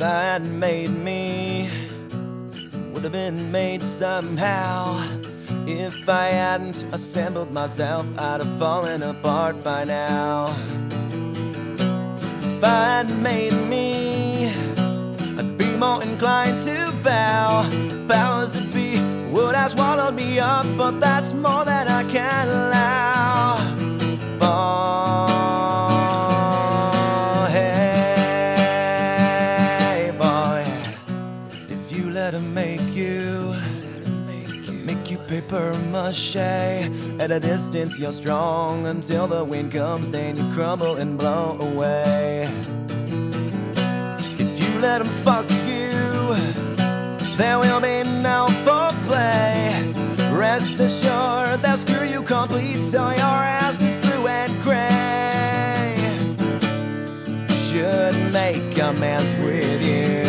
If I hadn't made me, would have been made somehow. If I hadn't assembled myself, I'd have fallen apart by now. If I hadn't made me, I'd be more inclined to bow. Powers that be would have swallowed me up, but that's more than I can allow. Oh, hey, boy, if you let him make you paper mache. At a distance you're strong, until the wind comes then you crumble and blow away. If you let him fuck you, there will be no foreplay. Rest assured they'll screw you complete till your ass is blue and gray. Should make amends with you.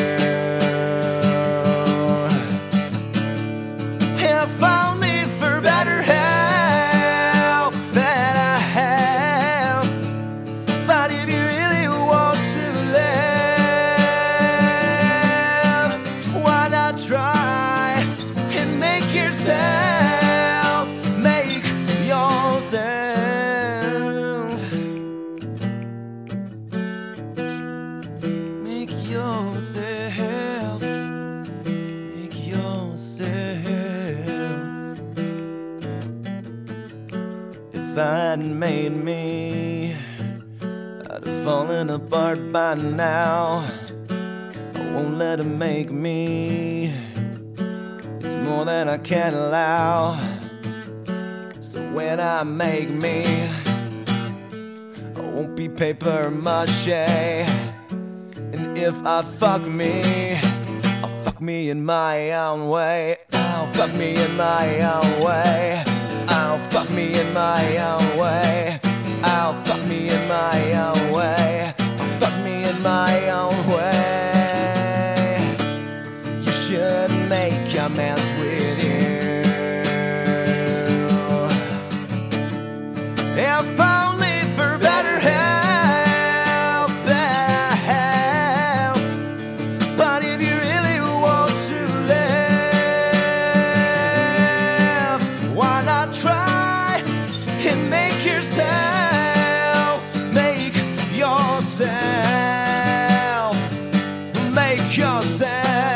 If only for better health, better health. But if you really want to live, why not try and make yourself, make yourself, make yourself, make yourself. If I hadn't made me, I'd have fallen apart by now. I won't let him make me, it's more than I can allow. So when I make me, I won't be paper mache. And if I fuck me, I'll fuck me in my own way. I'll fuck me in my own way. I'll fuck me in my own way. I'll fuck me in my own way. I'll fuck me in my own way. You should make amends with you. If only for better health, better health. But if you really want to live, why not try and make yourself, make yourself, make yourself.